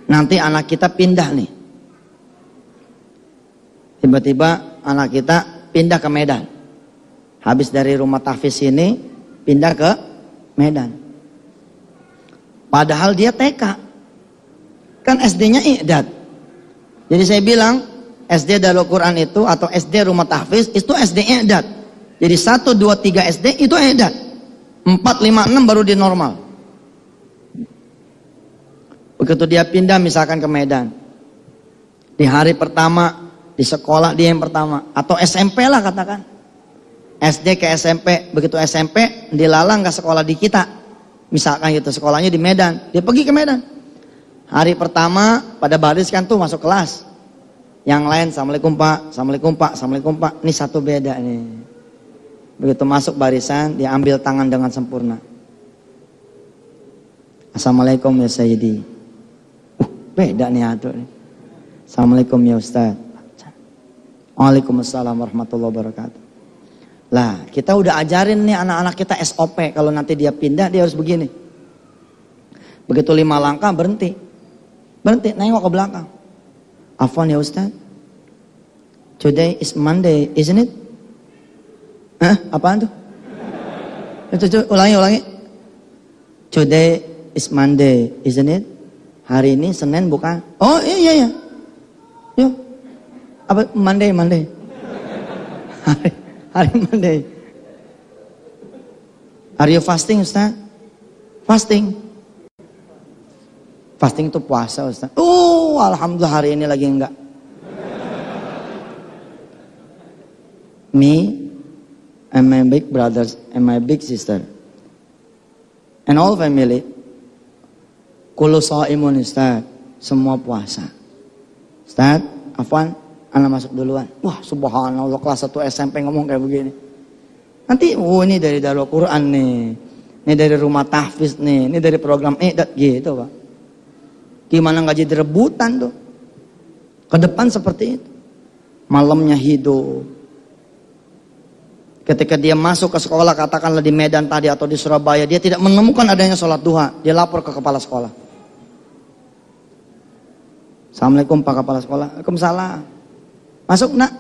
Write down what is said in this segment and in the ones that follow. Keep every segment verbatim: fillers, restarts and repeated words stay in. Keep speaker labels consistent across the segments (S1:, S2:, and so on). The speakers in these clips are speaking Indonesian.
S1: Nanti anak kita pindah nih. Tiba-tiba anak kita pindah ke Medan. Habis dari rumah tahfiz ini pindah ke Medan. Padahal dia T K. Kan S D-nya i'dad. Jadi saya bilang S D Darul Quran itu atau S D rumah tahfiz itu S D i'dad. Jadi satu, dua, tiga S D itu i'dad. empat, lima, enam baru di normal. Begitu dia pindah misalkan ke Medan. Di hari pertama di sekolah dia yang pertama atau S M P lah katakan. S D ke S M P, begitu S M P dilalang ke sekolah di kita. Misalkan gitu sekolahnya di Medan, dia pergi ke Medan. Hari pertama pada baris kan tuh masuk kelas. Yang lain Assalamualaikum Pak, Assalamualaikum Pak, Assalamualaikum Pak. Ini satu beda nih. Begitu masuk barisan dia ambil tangan dengan sempurna. Assalamualaikum ya Sayyidi. Uh, beda nih atur nih. Assalamualaikum ya Ustaz. Waalaikumsalam warahmatullahi wabarakatuh. Lah, kita udah ajarin nih anak-anak kita S O P. Kalau nanti dia pindah, dia harus begini. Begitu lima langkah, berhenti. Berhenti, nengok ke belakang. Afwan ya Ustaz. Today is Monday, isn't it? Hah? Apaan tuh? Itu, itu, ulangi, ulangi. Today is Monday, isn't it? Hari ini Senin bukan? Oh iya, iya, iya. Yuk. Apa? Monday, Monday. Hari. Hari Monday. Are you fasting Ustaz? Fasting. Fasting itu puasa Ustaz. Oh, alhamdulillah hari ini lagi enggak. Me and my big brothers and my big sister and all family kullu shaimun Ustaz. Semua puasa. Ustaz, afwan, Ana masuk duluan. Wah subhanallah kelas satu S M P ngomong kayak begini. Nanti oh ini dari Darul Quran nih. Ini dari rumah tahfiz nih. Ini dari program i'dad gitu Pak. Gimana gak jadi rebutan tuh. Ke depan seperti itu. Malamnya hidup. Ketika dia masuk ke sekolah katakanlah di Medan tadi atau di Surabaya. Dia tidak menemukan adanya sholat duha. Dia lapor ke kepala sekolah. Assalamualaikum Pak Kepala Sekolah. Waalaikumsalam. Masuk nak.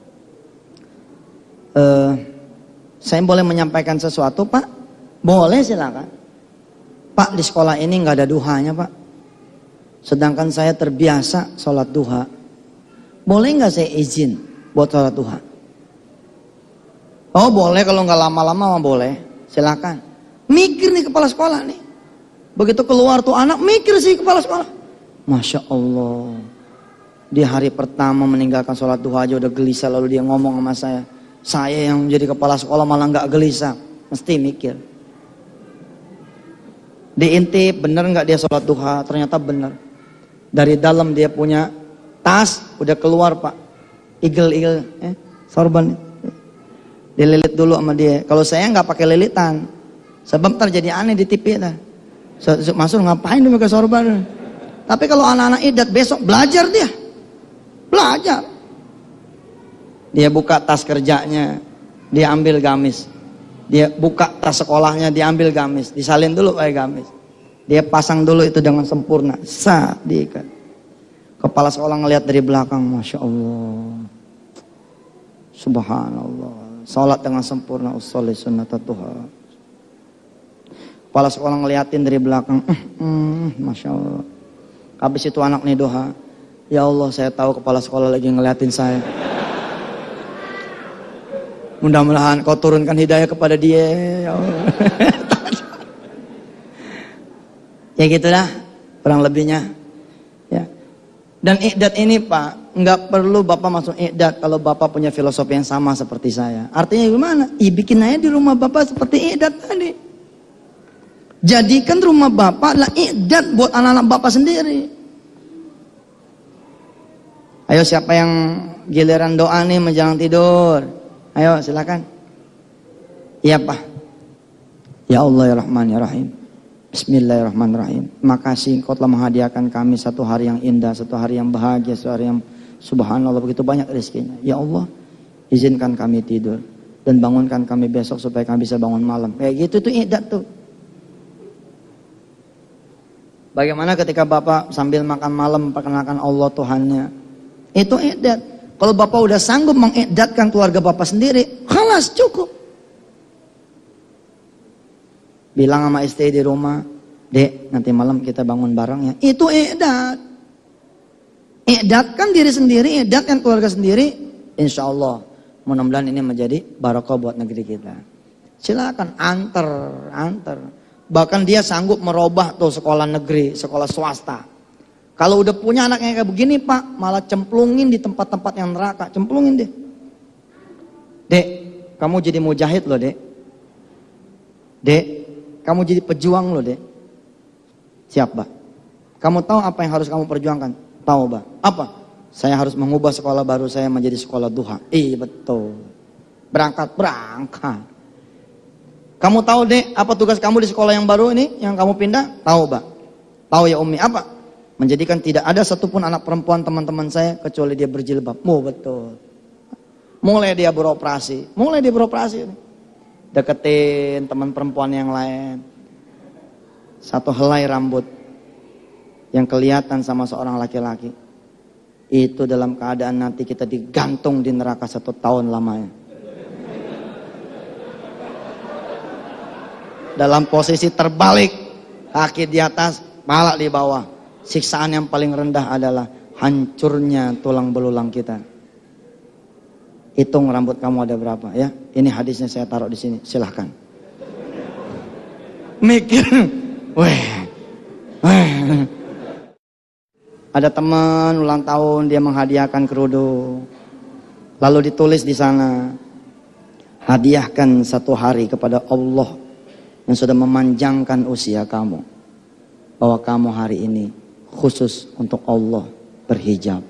S1: Uh, saya boleh menyampaikan sesuatu Pak? Boleh silakan. Pak di sekolah ini nggak ada duhanya Pak. Sedangkan saya terbiasa sholat duha. Boleh nggak saya izin buat sholat duha? Oh boleh kalau nggak lama-lama mah boleh. Silakan. Mikir nih kepala sekolah nih. Begitu keluar tuh anak mikir sih kepala sekolah. Masya Allah. Di hari pertama meninggalkan sholat duha aja udah gelisah lalu dia ngomong sama saya. Saya yang menjadi kepala sekolah malah nggak gelisah. Mesti mikir. Diintip bener nggak dia sholat duha? Ternyata bener. Dari dalam dia punya tas udah keluar Pak. Igel-igel, eh, sorban. Dililit dulu sama dia. Kalau saya nggak pakai lilitan. Sebab terjadi aneh di T V dah. Masuk ngapain dia pakai sorban? Tapi kalau anak-anak idat besok belajar dia. Belajar. Dia buka tas kerjanya, dia ambil gamis. Dia buka tas sekolahnya, dia ambil gamis. Disalin dulu pakai gamis. Dia pasang dulu itu dengan sempurna. Sah, diikat. Kepala sekolah ngelihat dari belakang, Masya Allah. Subhanallah. Salat dengan sempurna, usolli sunnata Tuhan. Kepala sekolah ngeliatin dari belakang, mm, mm, Masya Allah. Habis itu anak nih doa. Ya Allah saya tahu kepala sekolah lagi ngeliatin saya. Mudah-mudahan kau turunkan hidayah kepada dia. Ya Allah. Ya gitulah kurang lebihnya. Ya. Dan i'dad ini Pak, nggak perlu Bapak masuk i'dad kalau Bapak punya filosofi yang sama seperti saya. Artinya gimana? Ya bikin aja di rumah Bapak seperti i'dad tadi. Jadikan rumah Bapak lah i'dad buat anak-anak Bapak sendiri. Ayo siapa yang giliran doa nih menjelang tidur? Ayo silakan. Iya Pak. Ya Allah ya Rahman ya Rahim. Bismillahirrahmanirrahim. Makasih Engkau telah menghadiahkan kami satu hari yang indah, satu hari yang bahagia, satu hari yang subhanallah begitu banyak rezekinya. Ya Allah, izinkan kami tidur dan bangunkan kami besok supaya kami bisa bangun malam. Kayak gitu tuh i'dad tuh. Bagaimana ketika Bapak sambil makan malam memperkenalkan Allah Tuhannya? Itu i'dad. Kalau Bapak udah sanggup meng'idadkan keluarga Bapak sendiri, khalas cukup. Bilang sama istri di rumah, Dek, nanti malam kita bangun bareng ya. Itu i'dad. I'dadkan diri sendiri, i'dadkan keluarga sendiri. Insya Allah, mudah-mudahan ini menjadi barokah buat negeri kita. Silakan antar, antar. Bahkan dia sanggup merubah tuh sekolah negeri, sekolah swasta. Kalau udah punya anaknya kayak begini Pak, malah cemplungin di tempat-tempat yang neraka. Cemplungin deh. Dek, kamu jadi mujahid loh dek. Dek, kamu jadi pejuang loh dek. Siap Pak. Kamu tahu apa yang harus kamu perjuangkan? Tahu Pak. Apa? Saya harus mengubah sekolah baru saya menjadi sekolah duha. Iya betul. Berangkat, berangkat. Kamu tahu dek, apa tugas kamu di sekolah yang baru ini, yang kamu pindah? Tahu Pak. Tahu ya Umi, apa? Menjadikan tidak ada satupun anak perempuan teman-teman saya kecuali dia berjilbab. Oh betul. Mulai dia beroperasi, mulai dia beroperasi. Deketin teman perempuan yang lain. Satu helai rambut yang kelihatan sama seorang laki-laki. Itu dalam keadaan nanti kita digantung di neraka satu tahun lamanya. Dalam posisi terbalik, kaki di atas, kepala di bawah. Siksaan yang paling rendah adalah hancurnya tulang belulang kita. Hitung rambut kamu ada berapa ya. Ini hadisnya saya taruh di sini. Silahkan. Mikir. Weh. Weh. Ada teman ulang tahun dia menghadiahkan kerudung. Lalu ditulis di sana. Hadiahkan satu hari kepada Allah yang sudah memanjangkan usia kamu. Bahwa kamu hari ini khusus untuk Allah berhijab.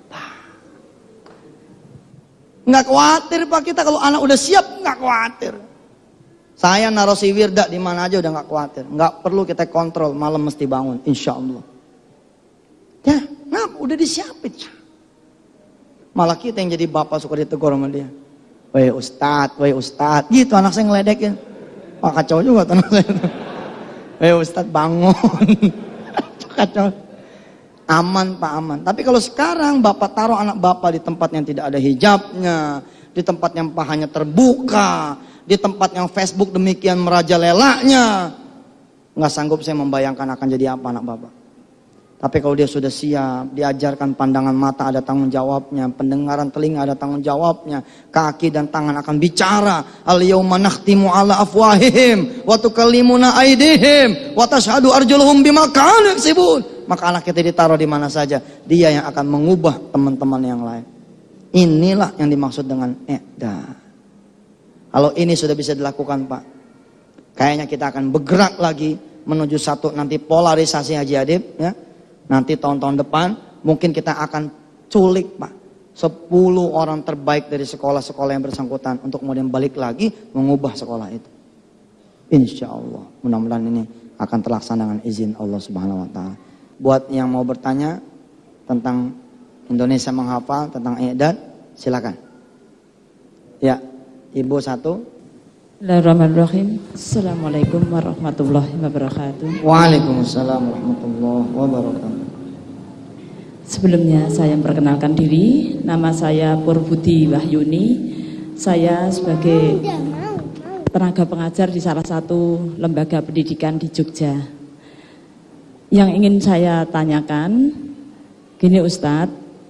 S1: Nggak khawatir Pak kita kalau anak udah siap, nggak khawatir. Saya naruh si wirda di mana aja udah nggak khawatir. Nggak perlu kita kontrol, malam mesti bangun, insya Allah. Ya, nah udah disiapin. Malah kita yang jadi bapak suka ditegur sama dia. Woi Ustadz, woi Ustadz, gitu anak saya ngeledekin. Wah kacau juga anak saya. Woi Ustadz bangun. Kacau. Aman Pak, aman. Tapi kalau sekarang Bapak taruh anak Bapak di tempat yang tidak ada hijabnya, di tempat yang pahanya terbuka, di tempat yang Facebook demikian merajalelanya, nggak sanggup saya membayangkan akan jadi apa anak Bapak. Tapi kalau dia sudah siap, diajarkan pandangan mata ada tanggung jawabnya, pendengaran telinga ada tanggung jawabnya, kaki dan tangan akan bicara. Al-yawma nakhtimu ala afwahihim wa tukallimuna aydihim wa tashhadu arjuluhum bima kanu yaksibun. Maka anak kita ditaruh di mana saja, dia yang akan mengubah teman-teman yang lain. Inilah yang dimaksud dengan i'dad. Kalau ini sudah bisa dilakukan Pak, kayaknya kita akan bergerak lagi menuju satu nanti polarisasi Haji Adib ya. Nanti tahun-tahun depan mungkin kita akan culik Pak sepuluh orang terbaik dari sekolah-sekolah yang bersangkutan untuk kemudian balik lagi mengubah sekolah itu. Insya Allah mudah-mudahan ini akan terlaksana dengan izin Allah Subhanahu Wa Taala. Buat yang mau bertanya tentang Indonesia menghafal, tentang i'dad, silakan. Ya, Ibu satu.
S2: Bismillahirrahmanirrahim. Assalamualaikum warahmatullahi wabarakatuh.
S1: Waalaikumsalam warahmatullahi wabarakatuh.
S2: Sebelumnya saya memperkenalkan diri. Nama saya Purbudi Wahyuni. Saya sebagai tenaga pengajar di salah satu lembaga pendidikan di Jogja. Yang ingin saya tanyakan, gini Ustadz,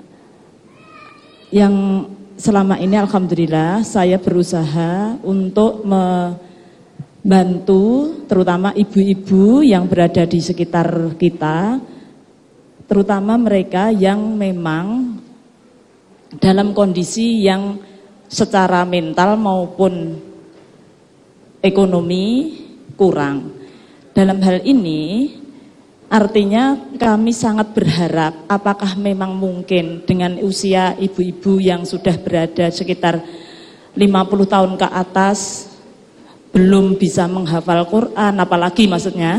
S2: yang selama ini alhamdulillah saya berusaha untuk membantu terutama ibu-ibu yang berada di sekitar kita, terutama mereka yang memang dalam kondisi yang secara mental maupun ekonomi kurang. Dalam hal ini artinya kami sangat berharap apakah memang mungkin dengan usia ibu-ibu yang sudah berada sekitar lima puluh tahun ke atas belum bisa menghafal Quran, apalagi maksudnya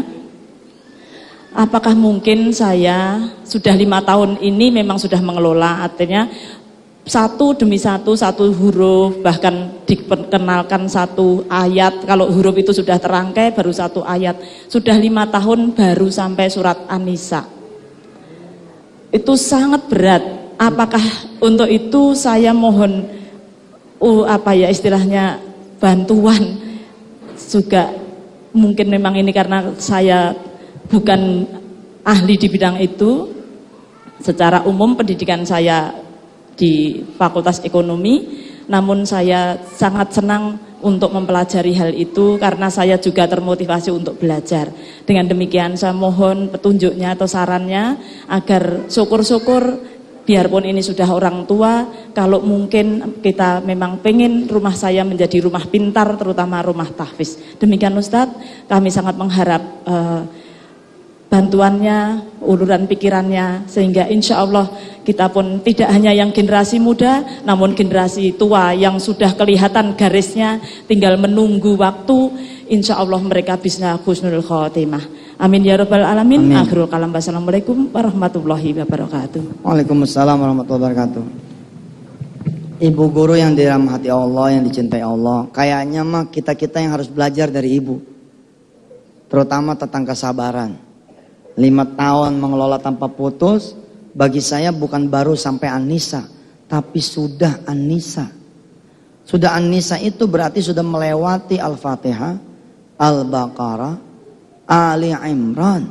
S2: apakah mungkin saya sudah lima tahun ini memang sudah mengelola, artinya satu demi satu, satu huruf, bahkan diperkenalkan satu ayat. Kalau huruf itu sudah terangkai baru satu ayat. Sudah lima tahun baru sampai surat An-Nisa. Itu sangat berat. Apakah untuk itu saya mohon uh, apa ya istilahnya bantuan juga, mungkin memang ini karena saya bukan ahli di bidang itu. Secara umum pendidikan saya di Fakultas Ekonomi, namun saya sangat senang untuk mempelajari hal itu karena saya juga termotivasi untuk belajar. Dengan demikian saya mohon petunjuknya atau sarannya agar syukur-syukur biarpun ini sudah orang tua, kalau mungkin kita memang pengen rumah saya menjadi rumah pintar, terutama rumah tahfiz. Demikian Ustadz, kami sangat mengharap uh, bantuannya, uluran pikirannya, sehingga insya Allah kita pun tidak hanya yang generasi muda, namun generasi tua yang sudah kelihatan garisnya, tinggal menunggu waktu, insya Allah mereka bisa husnul khotimah. Amin ya rabbal alamin. Amin. Akhirul kalam. Wassalamualaikum warahmatullahi wabarakatuh.
S1: Waalaikumsalam warahmatullahi wabarakatuh. Ibu guru yang dirahmati Allah, yang dicintai Allah, kayaknya mah kita-kita yang harus belajar dari ibu, terutama tentang kesabaran. Lima tahun mengelola tanpa putus, bagi saya bukan baru sampai An-Nisa, tapi sudah An-Nisa. Sudah An-Nisa itu berarti sudah melewati Al-Fatihah, Al-Baqarah, Ali Imran.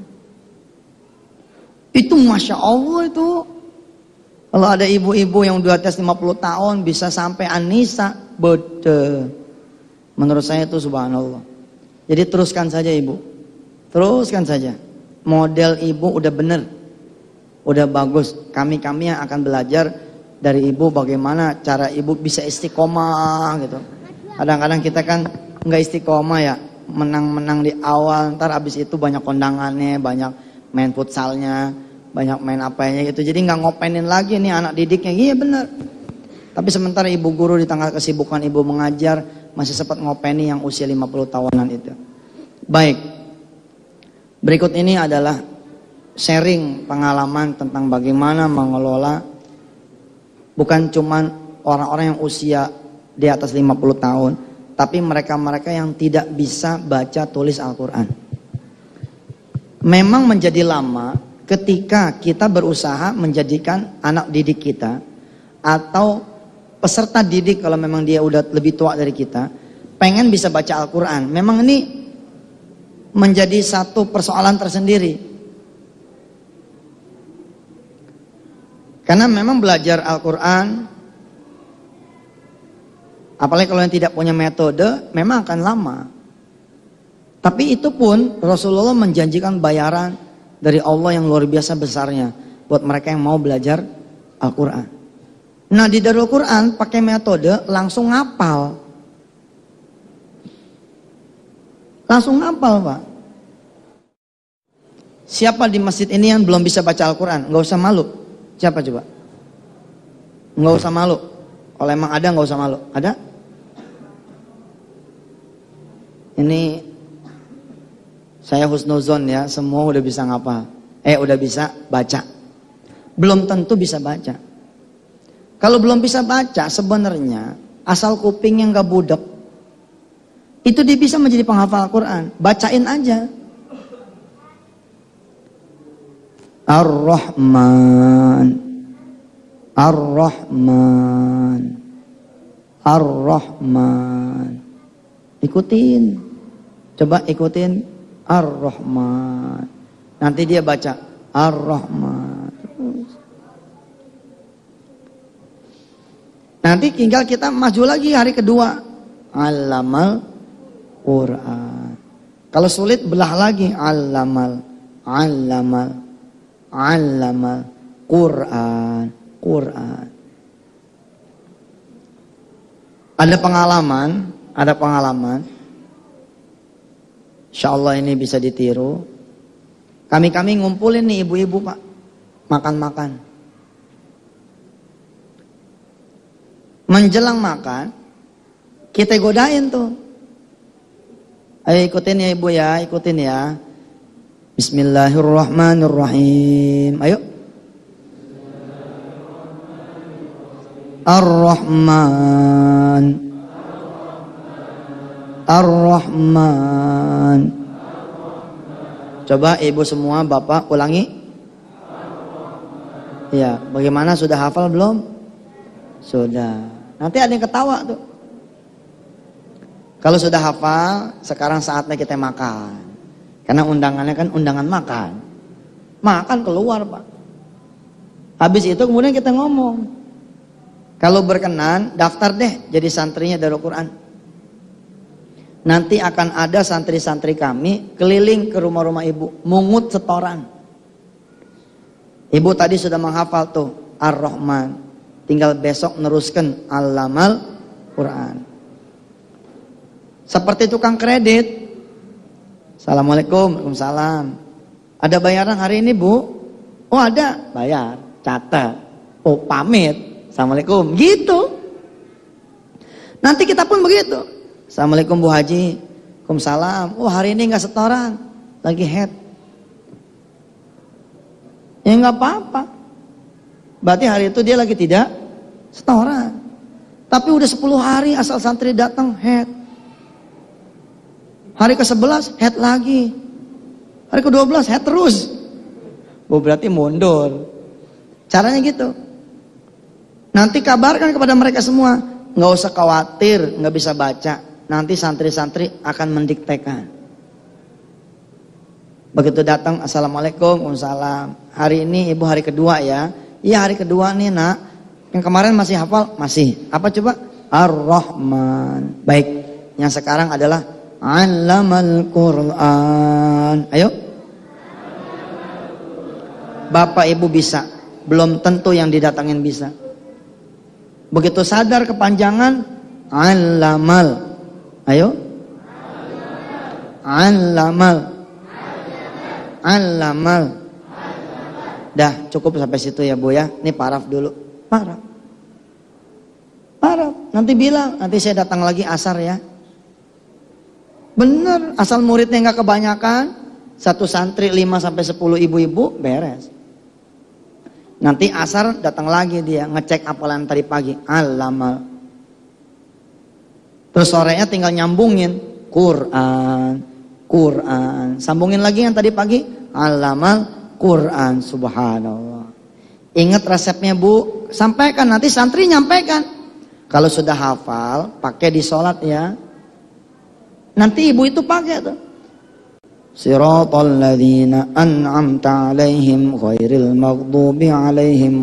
S1: Itu Masya Allah itu. Kalau ada ibu-ibu yang di atas lima puluh tahun bisa sampai An-Nisa, bede. Menurut saya itu subhanallah. Jadi teruskan saja ibu, teruskan saja. Model ibu udah bener, udah bagus. Kami-kami yang akan belajar dari ibu bagaimana cara ibu bisa istiqomah gitu. Kadang-kadang kita kan nggak istiqomah ya, menang-menang di awal, ntar abis itu banyak kondangannya, banyak main futsalnya, banyak main apanya gitu. Jadi nggak ngopenin lagi nih anak didiknya. Iya bener. Tapi sementara ibu guru di tengah kesibukan ibu mengajar masih sempat ngopeni yang usia lima puluh tahunan itu. Baik. Berikut ini adalah sharing pengalaman tentang bagaimana mengelola bukan cuman orang-orang yang usia di atas lima puluh tahun, tapi mereka-mereka yang tidak bisa baca tulis Al-Quran. Memang menjadi lama ketika kita berusaha menjadikan anak didik kita atau peserta didik, kalau memang dia udah lebih tua dari kita, pengen bisa baca Al-Quran. Memang ini menjadi satu persoalan tersendiri. Karena memang belajar Al-Quran, apalagi kalau yang tidak punya metode, memang akan lama. Tapi itu pun Rasulullah menjanjikan bayaran dari Allah yang luar biasa besarnya buat mereka yang mau belajar Al-Quran. Nah di Darul Quran pakai metode langsung ngapal. Langsung ngapal Pak. Siapa di masjid ini yang belum bisa baca Al-Quran? Nggak usah malu. Siapa coba? Nggak usah malu. Kalau emang ada nggak usah malu. Ada? Ini saya husnuzon ya. Semua udah bisa ngapal. Eh udah bisa baca. Belum tentu bisa baca. Kalau belum bisa baca sebenarnya asal kupingnya nggak budek, itu dia bisa menjadi penghafal Al-Quran. Bacain aja. Ar-Rahman, Ar-Rahman, Ar-Rahman. Ikutin. Coba ikutin Ar-Rahman. Nanti dia baca Ar-Rahman. Nanti tinggal kita maju lagi hari kedua. Allamal Quran. Kalau sulit belah lagi. Allamal, Allamal, Allamal Quran, Quran. Ada pengalaman, ada pengalaman. Insya Allah ini bisa ditiru. Kami-kami ngumpulin nih ibu-ibu Pak, makan-makan. Menjelang makan, kita godain tuh. Ayo ikutin ya ibu ya, ikutin ya. Bismillahirrahmanirrahim. Ayo. Ar-Rahman. Ar-Rahman. Coba ibu semua, bapak ulangi. Ya, bagaimana, sudah hafal belum? Sudah. Nanti ada yang ketawa tuh. Kalau sudah hafal, sekarang saatnya kita makan. Karena undangannya kan undangan makan. Makan keluar, Pak. Habis itu kemudian kita ngomong. Kalau berkenan, daftar deh jadi santrinya Darul Quran. Nanti akan ada santri-santri kami keliling ke rumah-rumah ibu, mungut setoran. Ibu tadi sudah menghafal tuh Ar-Rahman. Tinggal besok neruskan Allamal Quran. Seperti tukang kredit. Assalamualaikum, waalaikumsalam. Ada bayaran hari ini, Bu? Oh ada, bayar, catat. Oh pamit, assalamualaikum, gitu. Nanti kita pun begitu. Assalamualaikum Bu Haji, waalaikumsalam. Oh hari ini nggak setoran, lagi head. Ya nggak apa-apa. Berarti hari itu dia lagi tidak setoran. Tapi udah sepuluh hari asal santri datang head. Hari ke sebelas head lagi. Hari ke dua belas head terus. Oh berarti mundur. Caranya gitu. Nanti kabarkan kepada mereka semua. Nggak usah khawatir nggak bisa baca. Nanti santri-santri akan mendiktekan. Begitu datang, assalamualaikum, waalaikumsalam. Hari ini ibu hari kedua ya. Iya hari kedua nih nak. Yang kemarin masih hafal? Masih. Apa coba? Ar-Rahman. Baik. Yang sekarang adalah Allamal Quran. Ayo. Bapak ibu bisa. Belum tentu yang didatangin bisa. Begitu sadar kepanjangan, Allamal. Ayo. Allamal. Allamal. Dah cukup sampai situ ya Bu ya. Ini paraf dulu. Paraf. Paraf. Nanti bilang, nanti saya datang lagi asar ya. Bener, asal muridnya nggak kebanyakan, satu santri lima sampai sepuluh ibu-ibu beres. Nanti asar datang lagi dia ngecek hafalan tadi pagi. Allamal. Terus sorenya tinggal nyambungin Quran, Quran. Sambungin lagi yang tadi pagi. Allamal Quran. Subhanallah. Ingat resepnya Bu. Sampaikan, nanti santri nyampaikan. Kalau sudah hafal, pakai di sholat ya. Nanti ibu itu pakai tuh. Siratal ladzina an'amta 'alaihim ghairil maghdubi 'alaihim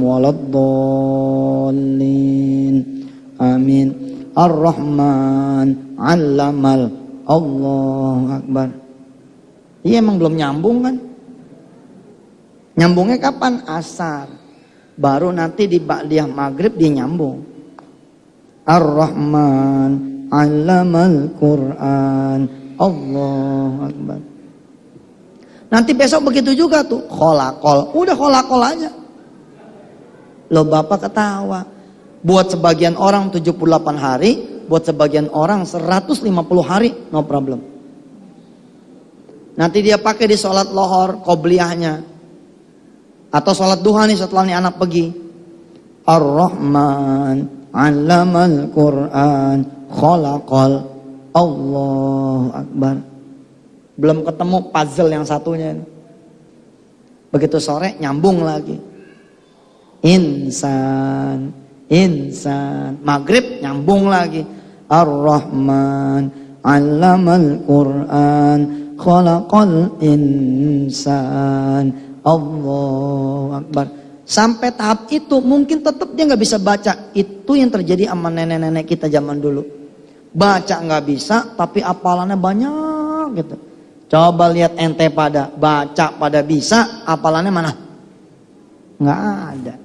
S1: waladdallin. Amin. Ar-Rahman 'allamal. Allahu Akbar. Iya emang belum nyambung kan? Nyambungnya kapan? Asar. Baru nanti di ba'diyah maghrib dia nyambung. Ar-Rahman 'allamal Quran. Allahu Akbar. Nanti besok begitu juga tuh. Kholakol. Udah kholakol aja. Loh bapak ketawa. Buat sebagian orang tujuh puluh delapan hari. Buat sebagian orang seratus lima puluh hari. No problem. Nanti dia pakai di sholat lohor. Qobliyahnya. Atau sholat duha nih setelah nih anak pergi. Ar-Rahman 'allamal Quran. Kholakol. Allahu Akbar. Belum ketemu puzzle yang satunya. Begitu sore nyambung lagi. Insan, insan. Maghrib nyambung lagi. Ar-Rahman 'allamal Quran. Khalaqal insan. Allahu Akbar. Sampai tahap itu mungkin tetap dia nggak bisa baca. Itu yang terjadi sama nenek-nenek kita zaman dulu. Baca nggak bisa, tapi hafalannya banyak gitu. Coba lihat ente pada baca pada bisa, hafalannya mana? Nggak ada.